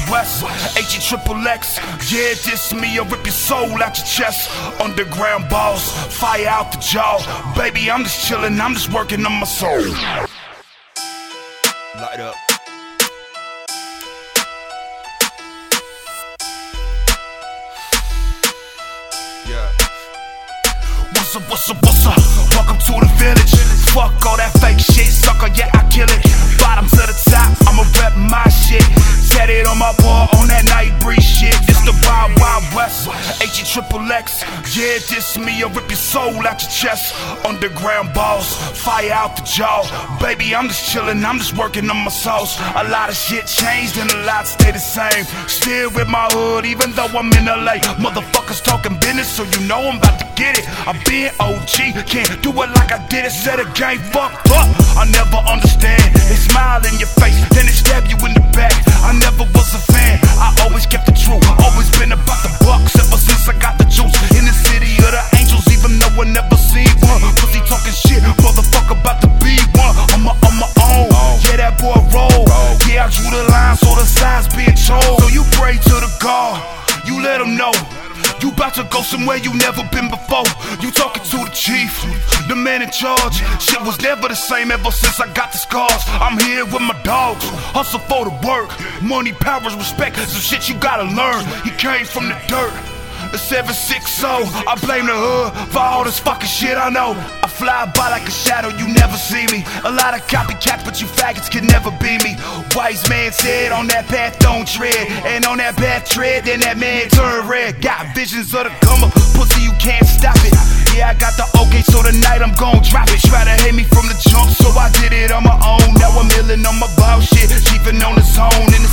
West, H-E-triple-X. Yeah, this me, I'll rip your soul out your chest. Underground balls, fire out the jaw. Baby, I'm just chillin', I'm just working on my soul. Light up. Yeah. What's up? Welcome to the village. Fuck all that fake shit, sucker, yeah, I kill it. Bottom to the top, I'ma rep my shit. Tatted on my ball on that night breeze shit. It's the Wild Wild West, H-E-triple-X. Yeah, this me, I'll rip your soul out your chest. Underground balls, fire out the jaw. Baby, I'm just chillin', I'm just working on my sauce. A lot of shit changed and a lot stay the same. Still with my hood, even though I'm in LA. Motherfuckers talking business, so you know I'm about to get it. I've been OG, can't do it like I did it. Said a game fucked up, I never understand. They smile in your face, then they stab you in the back. I never was a fan, I always kept the truth. Always been about the bucks ever since I got the juice. In the city of the angels, even though I never seen one. Pussy talking shit, motherfucker about to be one. On my own, yeah, that boy roll. Yeah, I drew the line, so the signs being told. So you pray to the God, you let him know. You bout to go somewhere you never been before. You talking to the chief, the man in charge. Shit was never the same ever since I got the scars. I'm here with my dogs, hustle for the work. Money, power, respect, some shit you gotta learn. He came from the dirt, the 760. I blame the hood for all this fucking shit I know. I fly by like a shadow, you never see me. A lot of copycats, but you faggots can never be me. Wise man said, on that path don't tread. And on that path tread, then that man turn red. Got visions of the come up, pussy you can't stop it. Yeah, I got the okay, so tonight I'm gon' drop it. Try to hate me from the jump, so I did it on my own. Now I'm illin' on my boss shit, chiefin' on the zone.